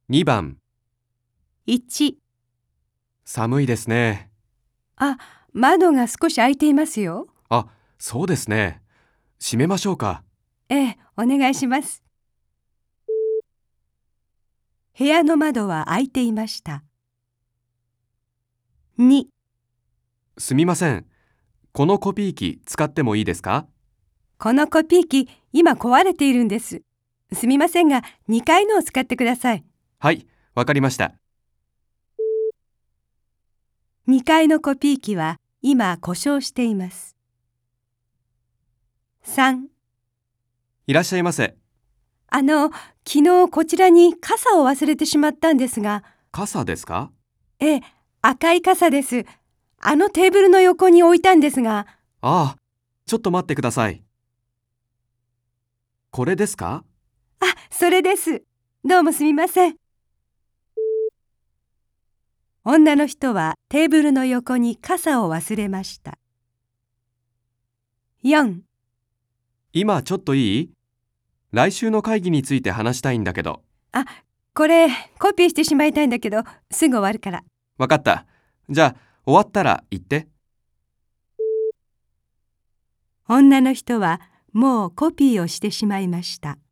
2番、 1、 寒いですね。 窓が少し開いていますよ。 あ、そうですね。閉めましょうか。 ええ、お願いします。部屋の窓は開いていました。2、 すみません。このコピー機使ってもいいですか？ このコピー機、今壊れているんです。すみませんが、2階のを使ってください。 はい、わかりました。 2階のコピー機は今故障しています。3、 いらっしゃいませ。 昨日こちらに傘を忘れてしまったんですが、 傘ですか？ ええ、赤い傘です。あのテーブルの横に置いたんですが、 ああ、ちょっと待ってください。これですか？ それです。どうもすみません。女の人はテーブルの横に傘を忘れました。4、 今ちょっといい？来週の会議について話したいんだけど。 これコピーしてしまいたいんだけど、すぐ終わるから。 わかった。じゃあ、終わったら言って。 女の人はもうコピーをしてしまいました。